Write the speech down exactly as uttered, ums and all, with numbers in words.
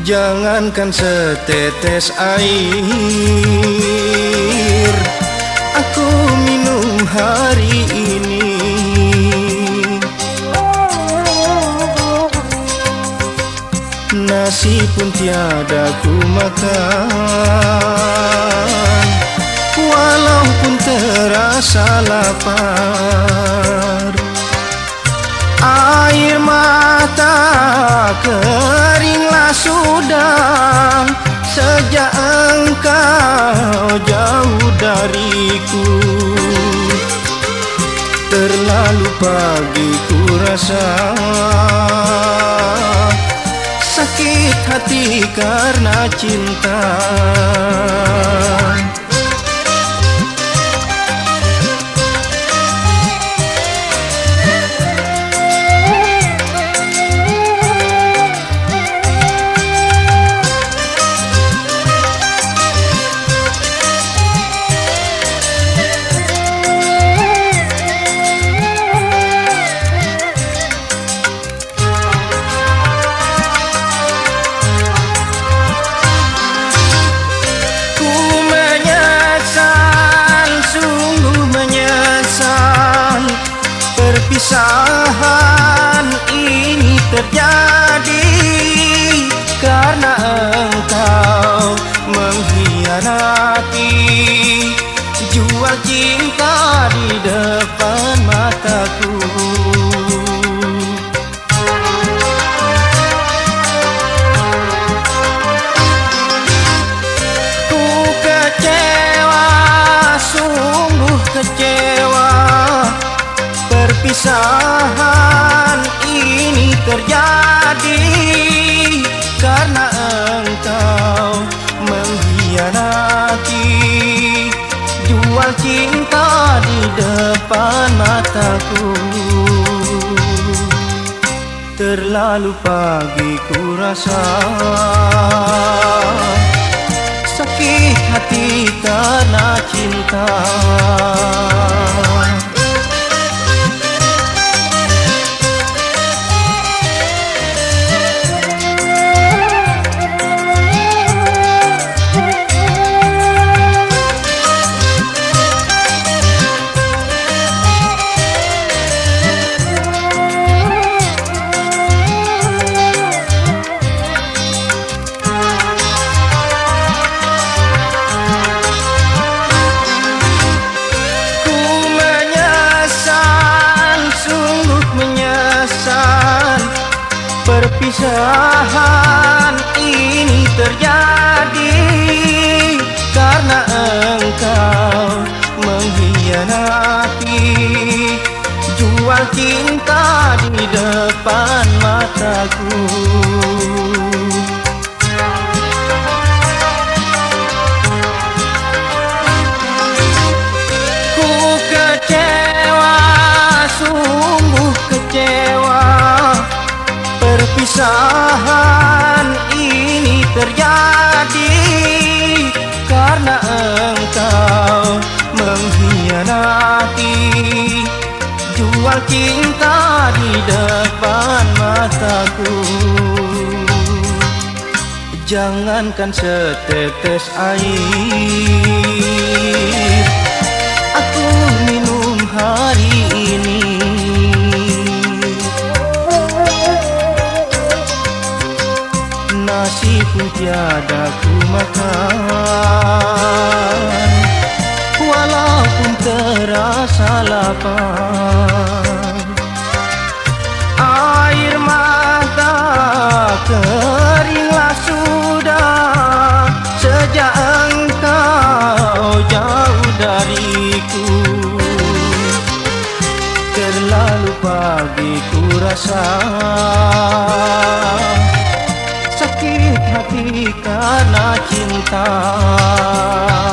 Jangankan setetes air aku minum hari ini, nasi pun tiada ku makan, walaupun terasa lapar. Air mata keringlah sudah sejak engkau jauh dariku. Terlalu pagi ku rasa sakit hati karena cinta. Perpisahan ini terjadi karena engkau mengkhianati, jual cinta di depan mataku. Ku kecewa, sungguh kecewa. Perpisahan ini terjadi karena engkau mengkhianati, jual cinta di depan mataku. Terlalu pagi ku rasa sakit hati karena cinta. Perpisahan ini terjadi karena engkau mengkhianati, jual cinta di depan mataku. Ku kecewa, sungguh kecewa. Perpisahan ini terjadi karena engkau mengkhianati, jual cinta di depan mataku. Jangankan setetes air aku minum hari ini, nasi pun tiada ku makan, walaupun terasa lapar. Air mata keringlah sudah sejak engkau jauh dariku. Terlalu pagi ku rasa sakit hati karena cinta.